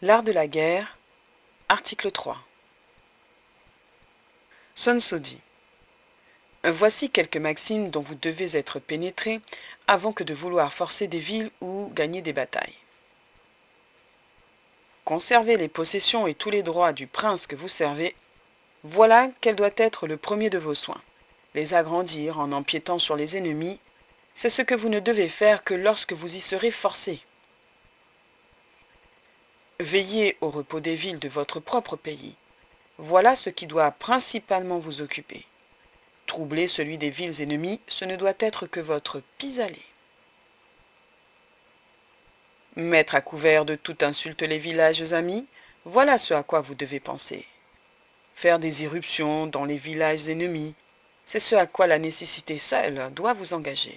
L'art de la guerre, article 3. Sun Tzu dit : voici quelques maximes dont vous devez être pénétrés avant que de vouloir forcer des villes ou gagner des batailles. Conservez les possessions et tous les droits du prince que vous servez, voilà quel doit être le premier de vos soins. Les agrandir en empiétant sur les ennemis, c'est ce que vous ne devez faire que lorsque vous y serez forcé. Veillez au repos des villes de votre propre pays. Voilà ce qui doit principalement vous occuper. Troubler celui des villes ennemies, ce ne doit être que votre pis-aller. Mettre à couvert de toute insulte les villages amis, voilà ce à quoi vous devez penser. Faire des irruptions dans les villages ennemis, c'est ce à quoi la nécessité seule doit vous engager.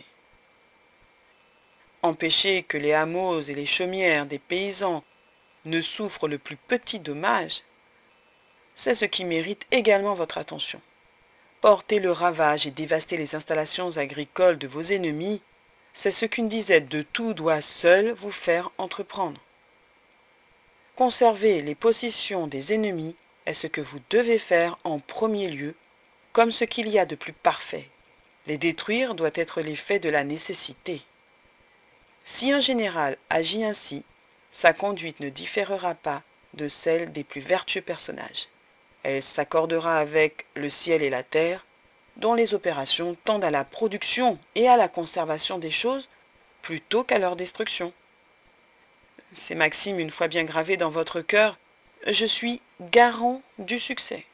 Empêcher que les hameaux et les chaumières des paysans ne souffrent le plus petit dommage, c'est ce qui mérite également votre attention. Porter le ravage et dévaster les installations agricoles de vos ennemis, c'est ce qu'une disette de tout doit seule vous faire entreprendre. Conserver les possessions des ennemis est ce que vous devez faire en premier lieu, comme ce qu'il y a de plus parfait. Les détruire doit être l'effet de la nécessité. Si un général agit ainsi, sa conduite ne différera pas de celle des plus vertueux personnages. Elle s'accordera avec le ciel et la terre, dont les opérations tendent à la production et à la conservation des choses plutôt qu'à leur destruction. Ces maximes, une fois bien gravées dans votre cœur, je suis garant du succès.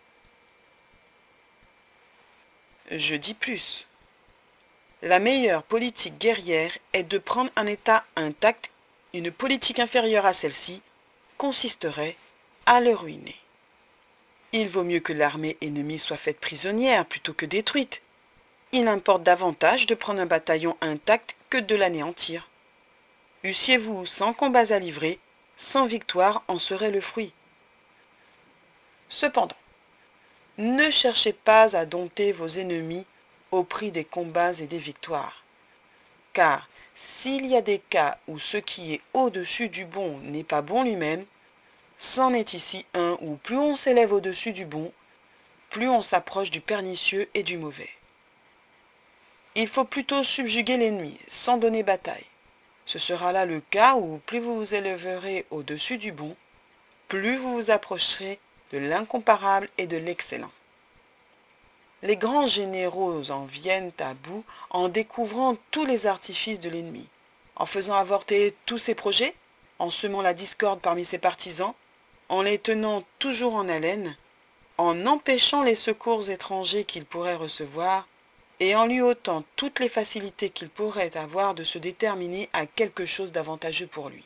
Je dis plus. La meilleure politique guerrière est de prendre un État intact. Une politique inférieure à celle-ci consisterait à le ruiner. Il vaut mieux que l'armée ennemie soit faite prisonnière plutôt que détruite. Il importe davantage de prendre un bataillon intact que de l'anéantir. Eussiez-vous 100 combats à livrer, 100 victoires en seraient le fruit. Cependant, ne cherchez pas à dompter vos ennemis au prix des combats et des victoires. Car s'il y a des cas où ce qui est au-dessus du bon n'est pas bon lui-même, c'en est ici un où plus on s'élève au-dessus du bon, plus on s'approche du pernicieux et du mauvais. Il faut plutôt subjuguer l'ennemi, sans donner bataille. Ce sera là le cas où plus vous vous élèverez au-dessus du bon, plus vous vous approcherez de l'incomparable et de l'excellent. Les grands généraux en viennent à bout en découvrant tous les artifices de l'ennemi, en faisant avorter tous ses projets, en semant la discorde parmi ses partisans, en les tenant toujours en haleine, en empêchant les secours étrangers qu'il pourrait recevoir, et en lui ôtant toutes les facilités qu'il pourrait avoir de se déterminer à quelque chose d'avantageux pour lui.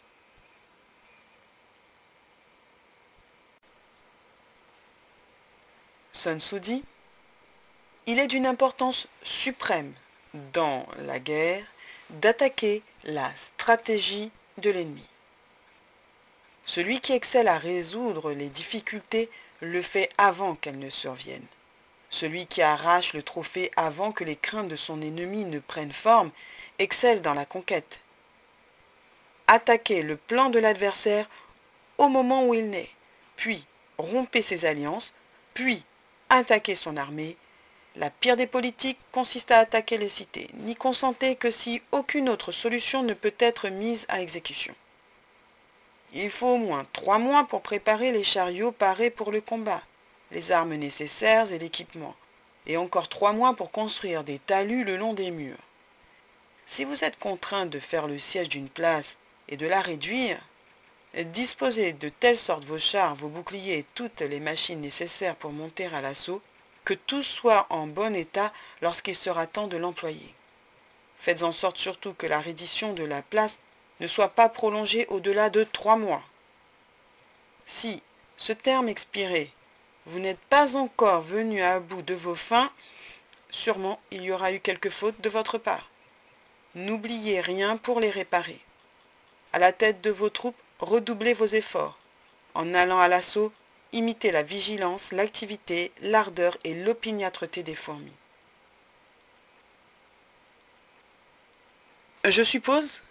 Sun Tzu dit : il est d'une importance suprême dans la guerre d'attaquer la stratégie de l'ennemi. Celui qui excelle à résoudre les difficultés le fait avant qu'elles ne surviennent. Celui qui arrache le trophée avant que les craintes de son ennemi ne prennent forme excelle dans la conquête. Attaquez le plan de l'adversaire au moment où il naît, puis rompez ses alliances, puis attaquez son armée. La pire des politiques consiste à attaquer les cités, n'y consentez que si aucune autre solution ne peut être mise à exécution. Il faut au moins 3 mois pour préparer les chariots parés pour le combat, les armes nécessaires et l'équipement, et encore 3 mois pour construire des talus le long des murs. Si vous êtes contraint de faire le siège d'une place et de la réduire, disposez de telle sorte vos chars, vos boucliers et toutes les machines nécessaires pour monter à l'assaut, que tout soit en bon état lorsqu'il sera temps de l'employer. Faites en sorte surtout que la reddition de la place ne soit pas prolongée au-delà de 3 mois. Si, ce terme expiré, vous n'êtes pas encore venu à bout de vos fins, sûrement il y aura eu quelques fautes de votre part. N'oubliez rien pour les réparer. À la tête de vos troupes, redoublez vos efforts. En allant à l'assaut, imitez la vigilance, l'activité, l'ardeur et l'opiniâtreté des fourmis. Je suppose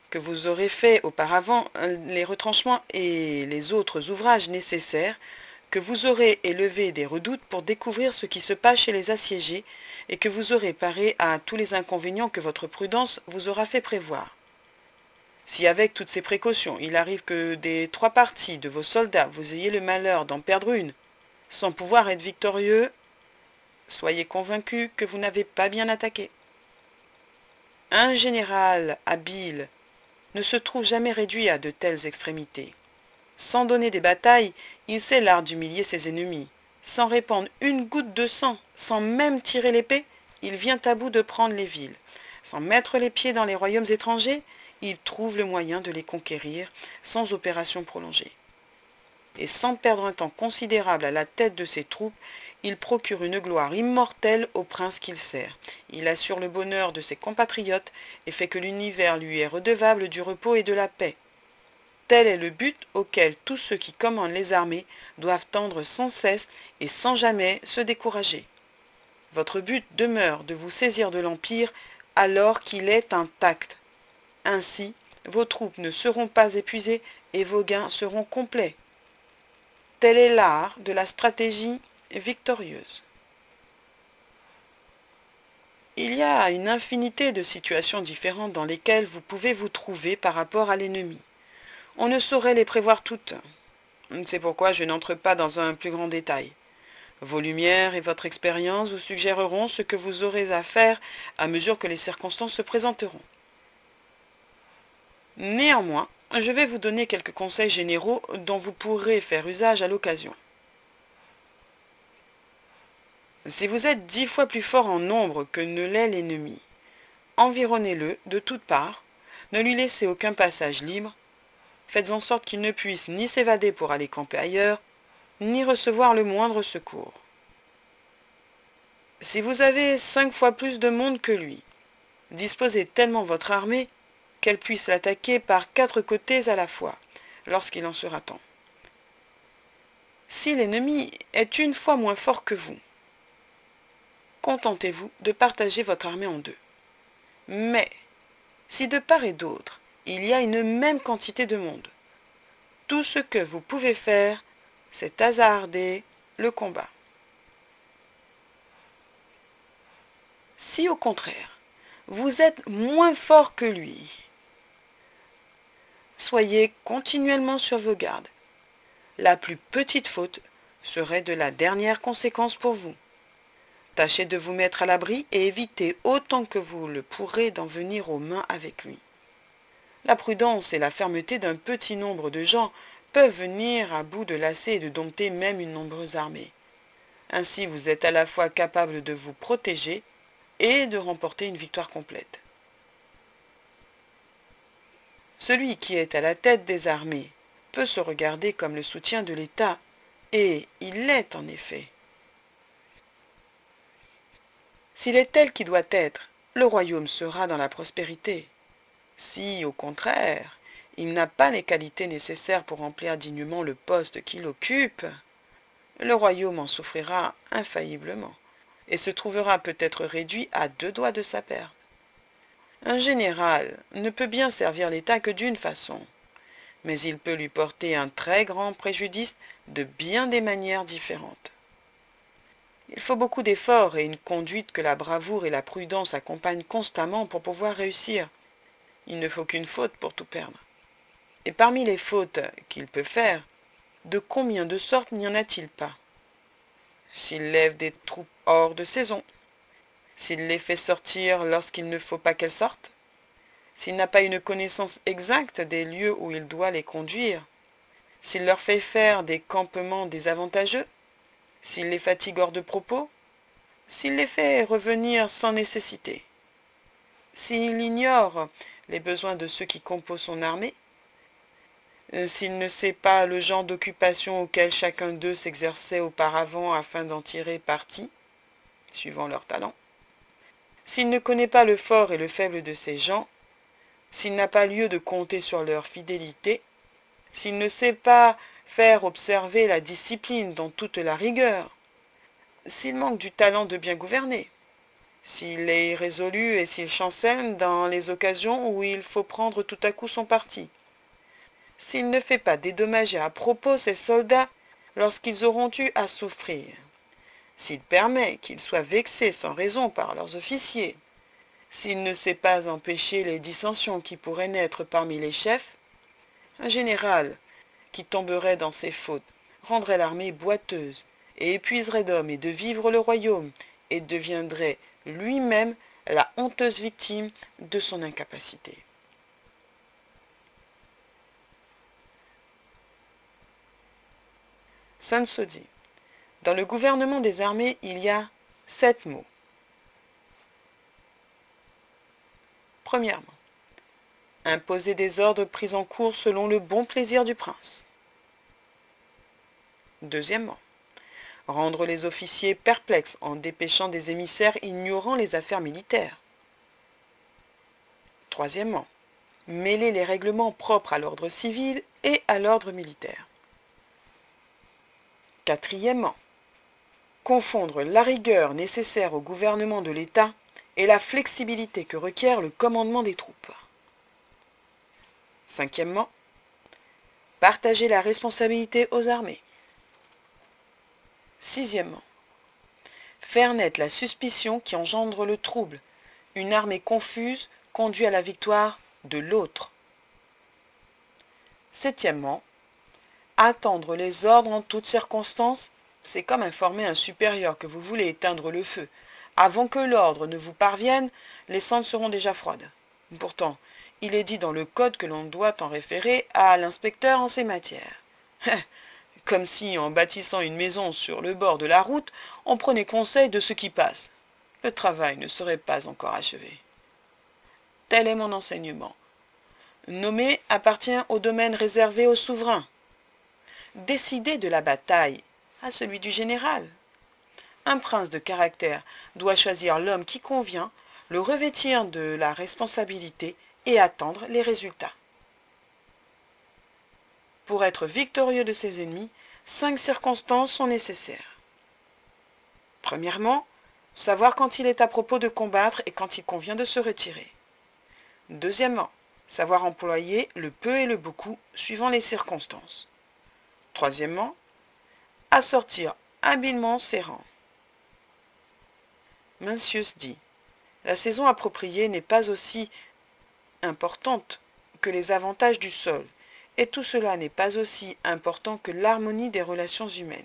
que vous aurez fait auparavant les retranchements et les autres ouvrages nécessaires, que vous aurez élevé des redoutes pour découvrir ce qui se passe chez les assiégés et que vous aurez paré à tous les inconvénients que votre prudence vous aura fait prévoir. Si avec toutes ces précautions, il arrive que des 3 parties de vos soldats vous ayez le malheur d'en perdre une, sans pouvoir être victorieux, soyez convaincus que vous n'avez pas bien attaqué. Un général habile ne se trouve jamais réduit à de telles extrémités. Sans donner des batailles, il sait l'art d'humilier ses ennemis. Sans répandre une goutte de sang, sans même tirer l'épée, il vient à bout de prendre les villes. Sans mettre les pieds dans les royaumes étrangers, il trouve le moyen de les conquérir sans opération prolongée. Et sans perdre un temps considérable à la tête de ses troupes, il procure une gloire immortelle au prince qu'il sert. Il assure le bonheur de ses compatriotes et fait que l'univers lui est redevable du repos et de la paix. Tel est le but auquel tous ceux qui commandent les armées doivent tendre sans cesse et sans jamais se décourager. Votre but demeure de vous saisir de l'Empire alors qu'il est intact. Ainsi, vos troupes ne seront pas épuisées et vos gains seront complets. Tel est l'art de la stratégie victorieuse. Il y a une infinité de situations différentes dans lesquelles vous pouvez vous trouver par rapport à l'ennemi. On ne saurait les prévoir toutes. C'est pourquoi je n'entre pas dans un plus grand détail. Vos lumières et votre expérience vous suggéreront ce que vous aurez à faire à mesure que les circonstances se présenteront. Néanmoins, je vais vous donner quelques conseils généraux dont vous pourrez faire usage à l'occasion. Si vous êtes 10 fois plus fort en nombre que ne l'est l'ennemi, environnez-le de toutes parts, ne lui laissez aucun passage libre, faites en sorte qu'il ne puisse ni s'évader pour aller camper ailleurs, ni recevoir le moindre secours. Si vous avez 5 fois plus de monde que lui, disposez tellement votre armée qu'elle puisse l'attaquer par 4 côtés à la fois, lorsqu'il en sera temps. Si l'ennemi est 1 fois moins fort que vous, contentez-vous de partager votre armée en 2. Mais, si de part et d'autre, il y a une même quantité de monde, tout ce que vous pouvez faire, c'est hasarder le combat. Si au contraire, vous êtes moins fort que lui, soyez continuellement sur vos gardes. La plus petite faute serait de la dernière conséquence pour vous. Tâchez de vous mettre à l'abri et évitez autant que vous le pourrez d'en venir aux mains avec lui. La prudence et la fermeté d'un petit nombre de gens peuvent venir à bout de lasser et de dompter même une nombreuse armée. Ainsi vous êtes à la fois capable de vous protéger et de remporter une victoire complète. Celui qui est à la tête des armées peut se regarder comme le soutien de l'État, et il l'est en effet. S'il est tel qu'il doit être, le royaume sera dans la prospérité. Si, au contraire, il n'a pas les qualités nécessaires pour remplir dignement le poste qu'il occupe, le royaume en souffrira infailliblement, et se trouvera peut-être réduit à 2 doigts de sa perte. Un général ne peut bien servir l'État que d'une façon, mais il peut lui porter un très grand préjudice de bien des manières différentes. Il faut beaucoup d'efforts et une conduite que la bravoure et la prudence accompagnent constamment pour pouvoir réussir. Il ne faut qu'une faute pour tout perdre. Et parmi les fautes qu'il peut faire, de combien de sortes n'y en a-t-il pas? S'il lève des troupes hors de saison, s'il les fait sortir lorsqu'il ne faut pas qu'elles sortent, s'il n'a pas une connaissance exacte des lieux où il doit les conduire, s'il leur fait faire des campements désavantageux, s'il les fatigue hors de propos, s'il les fait revenir sans nécessité, s'il ignore les besoins de ceux qui composent son armée, s'il ne sait pas le genre d'occupation auquel chacun d'eux s'exerçait auparavant afin d'en tirer parti, suivant leur talent, s'il ne connaît pas le fort et le faible de ces gens, s'il n'a pas lieu de compter sur leur fidélité, s'il ne sait pas faire observer la discipline dans toute la rigueur, s'il manque du talent de bien gouverner, s'il est irrésolu et s'il chancelle dans les occasions où il faut prendre tout à coup son parti, s'il ne fait pas dédommager à propos ses soldats lorsqu'ils auront eu à souffrir, s'il permet qu'ils soient vexés sans raison par leurs officiers, s'il ne sait pas empêcher les dissensions qui pourraient naître parmi les chefs, un général qui tomberait dans ces fautes rendrait l'armée boiteuse et épuiserait d'hommes et de vivres le royaume et deviendrait lui-même la honteuse victime de son incapacité. Sun Tzu dit, dans le gouvernement des armées, il y a 7 mots. Premièrement, imposer des ordres pris en cours selon le bon plaisir du prince. Deuxièmement, rendre les officiers perplexes en dépêchant des émissaires ignorant les affaires militaires. Troisièmement, mêler les règlements propres à l'ordre civil et à l'ordre militaire. Quatrièmement, confondre la rigueur nécessaire au gouvernement de l'État et la flexibilité que requiert le commandement des troupes. Cinquièmement, partager la responsabilité aux armées. Sixièmement, faire naître la suspicion qui engendre le trouble. Une armée confuse conduit à la victoire de l'autre. Septièmement, attendre les ordres en toutes circonstances, c'est comme informer un supérieur que vous voulez éteindre le feu. Avant que l'ordre ne vous parvienne, les cendres seront déjà froides. Pourtant, il est dit dans le code que l'on doit en référer à l'inspecteur en ces matières. Comme si, en bâtissant une maison sur le bord de la route, on prenait conseil de ce qui passe. Le travail ne serait pas encore achevé. Tel est mon enseignement. Nommer appartient au domaine réservé au souverain. Décider de la bataille à celui du général. Un prince de caractère doit choisir l'homme qui convient, le revêtir de la responsabilité et attendre les résultats. Pour être victorieux de ses ennemis, 5 circonstances sont nécessaires. Premièrement, savoir quand il est à propos de combattre et quand il convient de se retirer. Deuxièmement, savoir employer le peu et le beaucoup suivant les circonstances. Troisièmement, assortir habilement ses rangs. Mencius dit, la saison appropriée n'est pas aussi importante que les avantages du sol, et tout cela n'est pas aussi important que l'harmonie des relations humaines.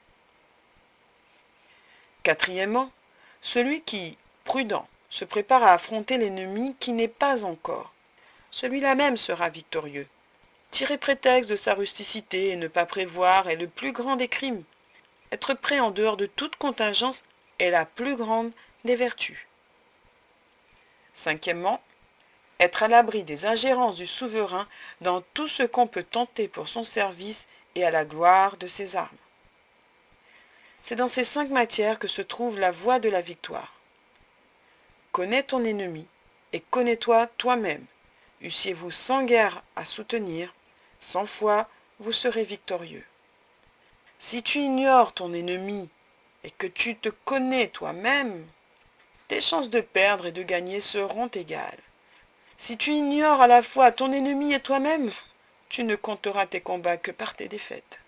Quatrièmement, celui qui, prudent, se prépare à affronter l'ennemi qui n'est pas encore, celui-là même sera victorieux. Tirer prétexte de sa rusticité et ne pas prévoir est le plus grand des crimes. Être prêt en dehors de toute contingence est la plus grande des vertus. Cinquièmement, être à l'abri des ingérences du souverain dans tout ce qu'on peut tenter pour son service et à la gloire de ses armes. C'est dans ces 5 matières que se trouve la voie de la victoire. Connais ton ennemi et connais-toi toi-même. Eussiez-vous 100 guerres à soutenir, 100 fois vous serez victorieux. Si tu ignores ton ennemi et que tu te connais toi-même, tes chances de perdre et de gagner seront égales. Si tu ignores à la fois ton ennemi et toi-même, tu ne compteras tes combats que par tes défaites.